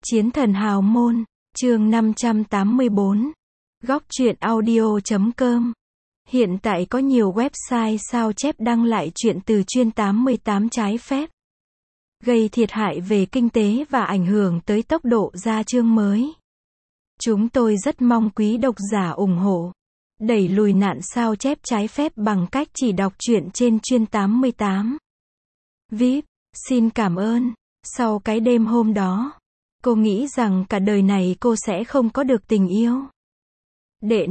Chiến thần hào môn, chương 584. Góc truyện audio.com. Hiện tại có nhiều website sao chép đăng lại truyện từ chuyên 88 trái phép, gây thiệt hại về kinh tế và ảnh hưởng tới tốc độ ra chương mới. Chúng tôi rất mong quý độc giả ủng hộ, đẩy lùi nạn sao chép trái phép bằng cách chỉ đọc truyện trên chuyên 88. VIP, xin cảm ơn. Sau cái đêm hôm đó, cô nghĩ rằng cả đời này cô sẽ không có được tình yêu. Đệ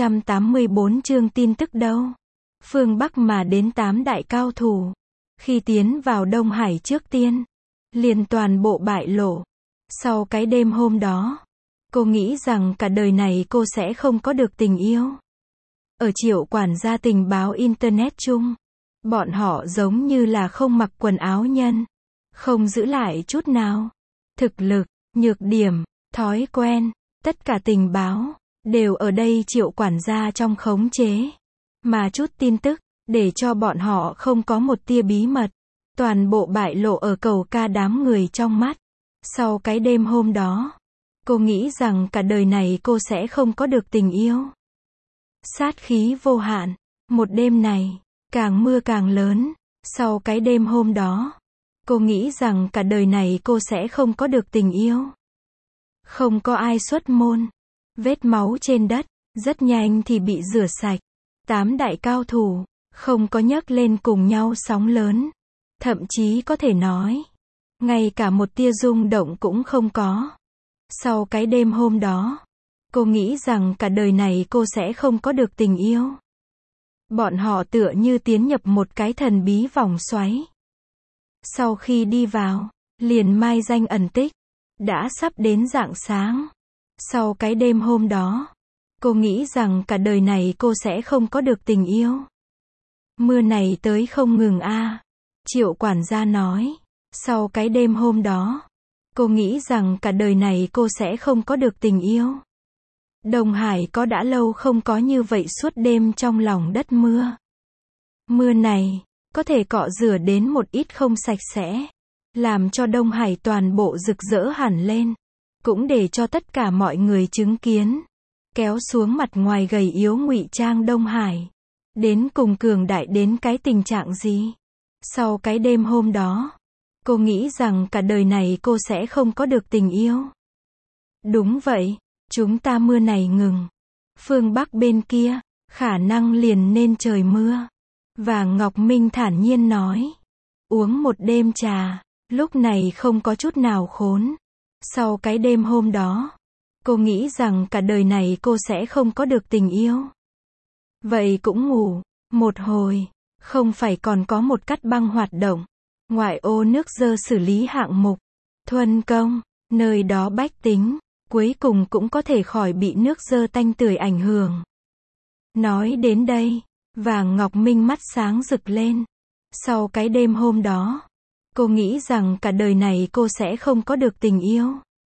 584 chương tin tức đâu. Phương Bắc mà đến 8 đại cao thủ. Khi tiến vào Đông Hải trước tiên, liền toàn bộ bại lộ. Sau cái đêm hôm đó, cô nghĩ rằng cả đời này cô sẽ không có được tình yêu. Ở Triệu quản gia tình báo Internet chung, bọn họ giống như là không mặc quần áo nhân, không giữ lại chút nào. Thực lực, nhược điểm, thói quen, tất cả tình báo đều ở đây Triệu quản gia trong khống chế. Mà chút tin tức, để cho bọn họ không có một tia bí mật, toàn bộ bại lộ ở cầu ca đám người trong mắt. Sau cái đêm hôm đó, cô nghĩ rằng cả đời này cô sẽ không có được tình yêu. Sát khí vô hạn. Một đêm này, càng mưa càng lớn. Sau cái đêm hôm đó, cô nghĩ rằng cả đời này cô sẽ không có được tình yêu. Không có ai xuất môn. Vết máu trên đất, rất nhanh thì bị rửa sạch. 8 đại cao thủ, không có nhấc lên cùng nhau sóng lớn. Thậm chí có thể nói, ngay cả một tia rung động cũng không có. Sau cái đêm hôm đó, cô nghĩ rằng cả đời này cô sẽ không có được tình yêu. Bọn họ tựa như tiến nhập một cái thần bí vòng xoáy. Sau khi đi vào, liền mai danh ẩn tích. Đã sắp đến rạng sáng. Sau cái đêm hôm đó, cô nghĩ rằng cả đời này cô sẽ không có được tình yêu. Mưa này tới không ngừng a. Triệu quản gia nói. Sau cái đêm hôm đó, cô nghĩ rằng cả đời này cô sẽ không có được tình yêu. Đông Hải có đã lâu không có như vậy suốt đêm trong lòng đất mưa. Mưa này, có thể cọ rửa đến một ít không sạch sẽ, làm cho Đông Hải toàn bộ rực rỡ hẳn lên. Cũng để cho tất cả mọi người chứng kiến, kéo xuống mặt ngoài gầy yếu ngụy trang Đông Hải. Đến cùng cường đại đến cái tình trạng gì? Sau cái đêm hôm đó, cô nghĩ rằng cả đời này cô sẽ không có được tình yêu. Đúng vậy, chúng ta mưa này ngừng. Phương Bắc bên kia, khả năng liền nên trời mưa. Và Ngọc Minh thản nhiên nói. Uống một đêm trà, lúc này không có chút nào khốn. Sau cái đêm hôm đó, cô nghĩ rằng cả đời này cô sẽ không có được tình yêu. Vậy cũng ngủ một hồi, không phải còn có một cắt băng hoạt động. Ngoại ô nước dơ xử lý hạng mục, thuần công, nơi đó bách tính, cuối cùng cũng có thể khỏi bị nước dơ tanh tưởi ảnh hưởng. Nói đến đây, Vàng Ngọc Minh mắt sáng rực lên. Sau cái đêm hôm đó, cô nghĩ rằng cả đời này cô sẽ không có được tình yêu.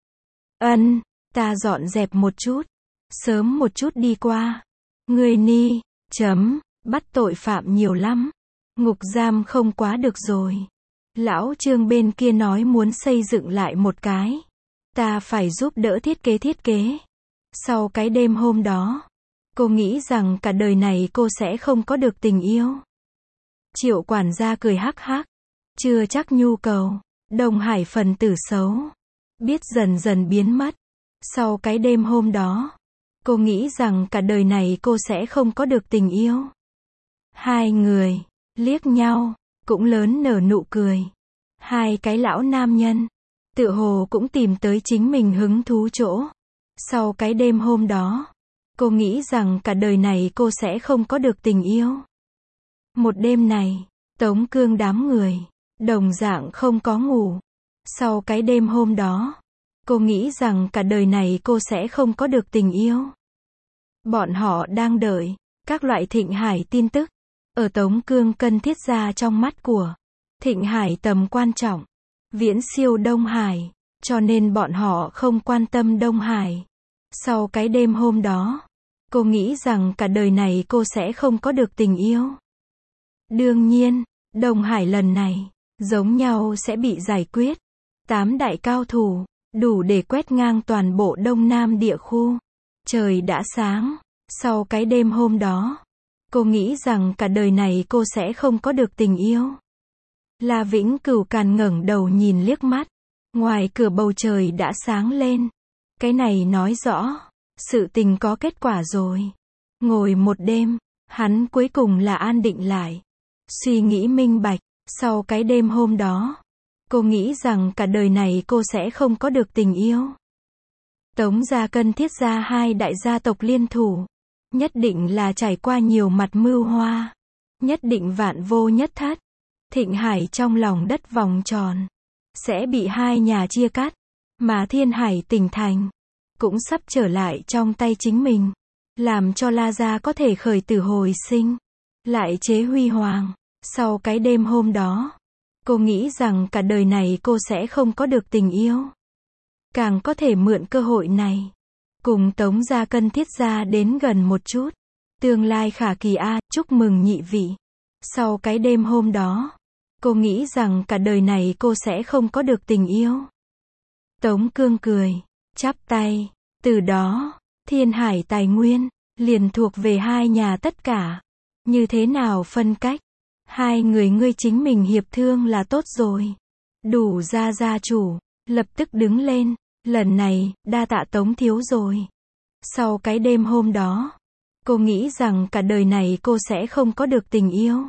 Ta dọn dẹp một chút. Sớm một chút đi qua. Người ni, bắt tội phạm nhiều lắm. Ngục giam không quá được rồi. Lão Trương bên kia nói muốn xây dựng lại một cái. Ta phải giúp đỡ thiết kế. Sau cái đêm hôm đó, cô nghĩ rằng cả đời này cô sẽ không có được tình yêu. Triệu quản gia cười hắc hắc. Chưa chắc nhu cầu. Đông Hải phần tử xấu, biết dần dần biến mất. Sau cái đêm hôm đó, cô nghĩ rằng cả đời này cô sẽ không có được tình yêu. Hai người liếc nhau, cũng lớn nở nụ cười. Hai cái lão nam nhân, tựa hồ cũng tìm tới chính mình hứng thú chỗ. Sau cái đêm hôm đó, cô nghĩ rằng cả đời này cô sẽ không có được tình yêu. Một đêm này, Tống Cương đám người đồng dạng không có ngủ. Sau cái đêm hôm đó, cô nghĩ rằng cả đời này cô sẽ không có được tình yêu. Bọn họ đang đợi các loại Thịnh Hải tin tức. Ở Tống Cương cân thiết ra trong mắt của Thịnh Hải tầm quan trọng, viễn siêu Đông Hải, cho nên bọn họ không quan tâm Đông Hải. Sau cái đêm hôm đó, cô nghĩ rằng cả đời này cô sẽ không có được tình yêu. Đương nhiên, Đông Hải lần này giống nhau sẽ bị giải quyết. 8 đại cao thủ đủ để quét ngang toàn bộ Đông Nam địa khu. Trời đã sáng. Sau cái đêm hôm đó, cô nghĩ rằng cả đời này cô sẽ không có được tình yêu. La Vĩnh Cửu Càn ngẩng đầu nhìn liếc mắt. Ngoài cửa bầu trời đã sáng lên. Cái này nói rõ, sự tình có kết quả rồi. Ngồi một đêm, hắn cuối cùng là an định lại. Suy nghĩ minh bạch, sau cái đêm hôm đó, cô nghĩ rằng cả đời này cô sẽ không có được tình yêu. Tống gia Cân Thiết gia hai đại gia tộc liên thủ, nhất định là trải qua nhiều mặt mưu hoa, nhất định vạn vô nhất thất. Thịnh Hải trong lòng đất vòng tròn, sẽ bị hai nhà chia cắt, mà Thiên Hải tỉnh thành, cũng sắp trở lại trong tay chính mình, làm cho La gia có thể khởi tử hồi sinh, lại chế huy hoàng. Sau cái đêm hôm đó, cô nghĩ rằng cả đời này cô sẽ không có được tình yêu. Càng có thể mượn cơ hội này, cùng Tống gia Cân Thiết gia đến gần một chút. Tương lai khả kỳ a, chúc mừng nhị vị. Sau cái đêm hôm đó, cô nghĩ rằng cả đời này cô sẽ không có được tình yêu. Tống Cương cười, chắp tay. Từ đó, Thiên Hải tài nguyên, liền thuộc về hai nhà tất cả. Như thế nào phân cách? Hai người ngươi chính mình hiệp thương là tốt rồi. Đủ ra gia chủ, lập tức đứng lên. Lần này, đa tạ Tống thiếu rồi. Sau cái đêm hôm đó, cô nghĩ rằng cả đời này cô sẽ không có được tình yêu.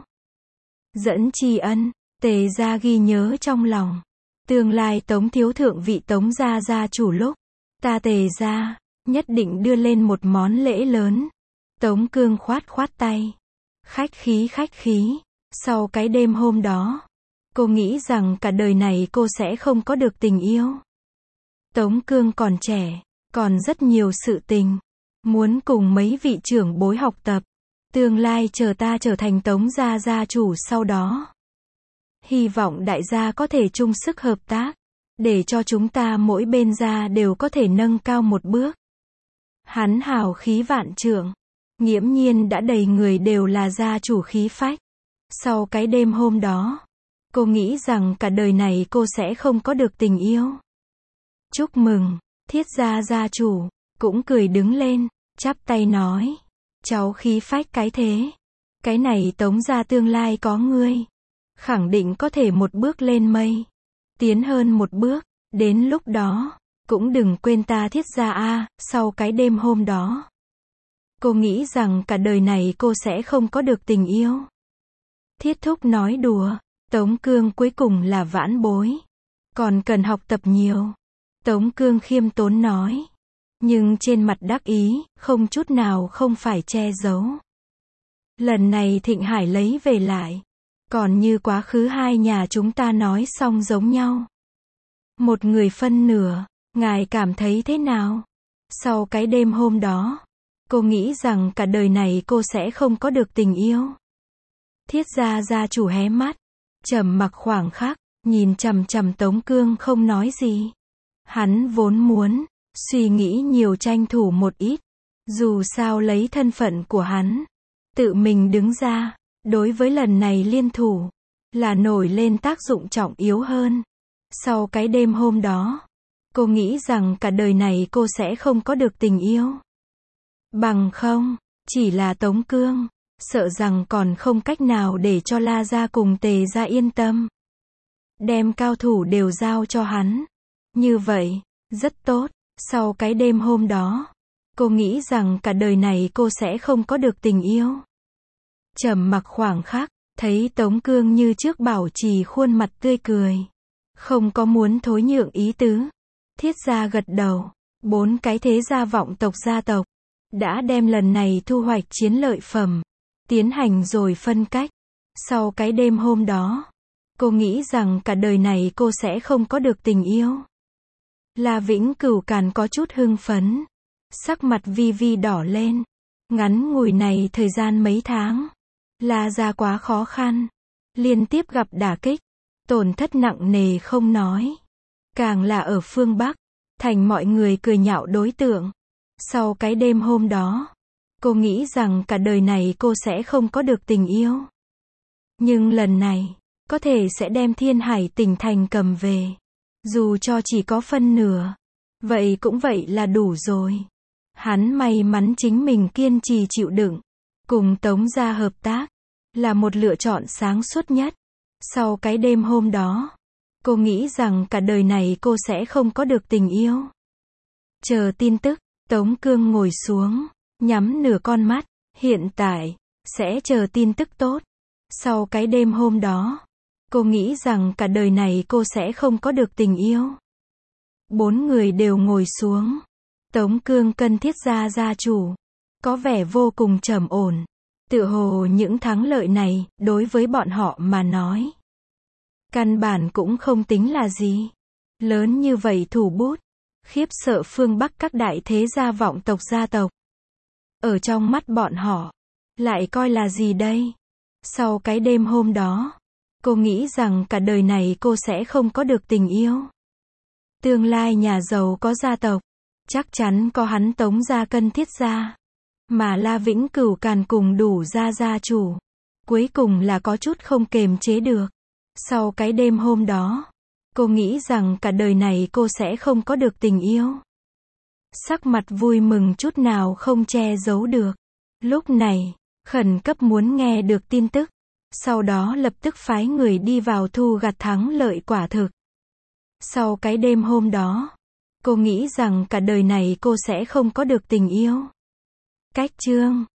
Dẫn tri ân, Tề gia ghi nhớ trong lòng. Tương lai Tống thiếu thượng vị Tống gia gia chủ lúc, ta Tề gia, nhất định đưa lên một món lễ lớn. Tống Cương khoát khoát tay. Khách khí khách khí. Sau cái đêm hôm đó, cô nghĩ rằng cả đời này cô sẽ không có được tình yêu. Tống Cương còn trẻ, còn rất nhiều sự tình, muốn cùng mấy vị trưởng bối học tập. Tương lai chờ ta trở thành Tống gia gia chủ sau đó. Hy vọng đại gia có thể chung sức hợp tác, để cho chúng ta mỗi bên gia đều có thể nâng cao một bước. Hắn hào khí vạn trượng, nghiễm nhiên đã đầy người đều là gia chủ khí phách. Sau cái đêm hôm đó, cô nghĩ rằng cả đời này cô sẽ không có được tình yêu. Chúc mừng, Thiết gia gia chủ, cũng cười đứng lên, chắp tay nói. Cháu khí phách cái thế. Cái này Tống gia tương lai có ngươi, khẳng định có thể một bước lên mây, tiến hơn một bước. Đến lúc đó, cũng đừng quên ta Thiết gia a. Sau cái đêm hôm đó, cô nghĩ rằng cả đời này cô sẽ không có được tình yêu. Thiết thúc nói đùa. Tống Cương cuối cùng là vãn bối, còn cần học tập nhiều. Tống Cương khiêm tốn nói, nhưng trên mặt đắc ý, không chút nào không phải che giấu. Lần này Thịnh Hải lấy về lại, còn như quá khứ hai nhà chúng ta nói xong giống nhau. Một người phân nửa, ngài cảm thấy thế nào? Sau cái đêm hôm đó, cô nghĩ rằng cả đời này cô sẽ không có được tình yêu. Thiết gia gia chủ hé mắt, trầm mặc khoảng khắc, nhìn chằm chằm Tống Cương không nói gì. Hắn vốn muốn suy nghĩ nhiều tranh thủ một ít, dù sao lấy thân phận của hắn, tự mình đứng ra, đối với lần này liên thủ, là nổi lên tác dụng trọng yếu hơn. Sau cái đêm hôm đó, cô nghĩ rằng cả đời này cô sẽ không có được tình yêu. Bằng không, chỉ là Tống Cương, sợ rằng còn không cách nào để cho La gia cùng Tề gia yên tâm. Đem cao thủ đều giao cho hắn. Như vậy, rất tốt. Sau cái đêm hôm đó, cô nghĩ rằng cả đời này cô sẽ không có được tình yêu. Trầm mặc khoảng khắc, thấy Tống Cương như trước bảo trì khuôn mặt tươi cười, không có muốn thối nhượng ý tứ. Thiết gia gật đầu. 4 cái thế gia vọng tộc gia tộc đã đem lần này thu hoạch chiến lợi phẩm tiến hành rồi phân cách. Sau cái đêm hôm đó, cô nghĩ rằng cả đời này cô sẽ không có được tình yêu. La Vĩnh Cửu Càn có chút hưng phấn, sắc mặt vi vi đỏ lên. Ngắn ngủi này thời gian mấy tháng, La gia quá khó khăn, liên tiếp gặp đả kích, tổn thất nặng nề không nói, càng là ở phương Bắc, thành mọi người cười nhạo đối tượng. Sau cái đêm hôm đó, cô nghĩ rằng cả đời này cô sẽ không có được tình yêu. Nhưng lần này, có thể sẽ đem Thiên Hải tỉnh thành cầm về. Dù cho chỉ có phân nửa, vậy là đủ rồi. Hắn may mắn chính mình kiên trì chịu đựng, cùng Tống gia hợp tác, là một lựa chọn sáng suốt nhất. Sau cái đêm hôm đó, cô nghĩ rằng cả đời này cô sẽ không có được tình yêu. Chờ tin tức, Tống Cương ngồi xuống, nhắm nửa con mắt, hiện tại, sẽ chờ tin tức tốt. Sau cái đêm hôm đó, cô nghĩ rằng cả đời này cô sẽ không có được tình yêu. 4 người đều ngồi xuống. Tống Cương Cân Thiết gia chủ, có vẻ vô cùng trầm ổn. Tựa hồ những thắng lợi này, đối với bọn họ mà nói, căn bản cũng không tính là gì. Lớn như vậy thủ bút, khiếp sợ phương Bắc các đại thế gia vọng tộc gia tộc. Ở trong mắt bọn họ, lại coi là gì đây? Sau cái đêm hôm đó, cô nghĩ rằng cả đời này cô sẽ không có được tình yêu. Tương lai nhà giàu có gia tộc, chắc chắn có hắn Tống gia Cân Thiết gia. Mà La Vĩnh Cửu Càn cùng đủ gia chủ. Cuối cùng là có chút không kềm chế được. Sau cái đêm hôm đó, cô nghĩ rằng cả đời này cô sẽ không có được tình yêu. Sắc mặt vui mừng chút nào không che giấu được. Lúc này, khẩn cấp muốn nghe được tin tức. Sau đó lập tức phái người đi vào thu gặt thắng lợi quả thực. Sau cái đêm hôm đó, cô nghĩ rằng cả đời này cô sẽ không có được tình yêu. Cách chương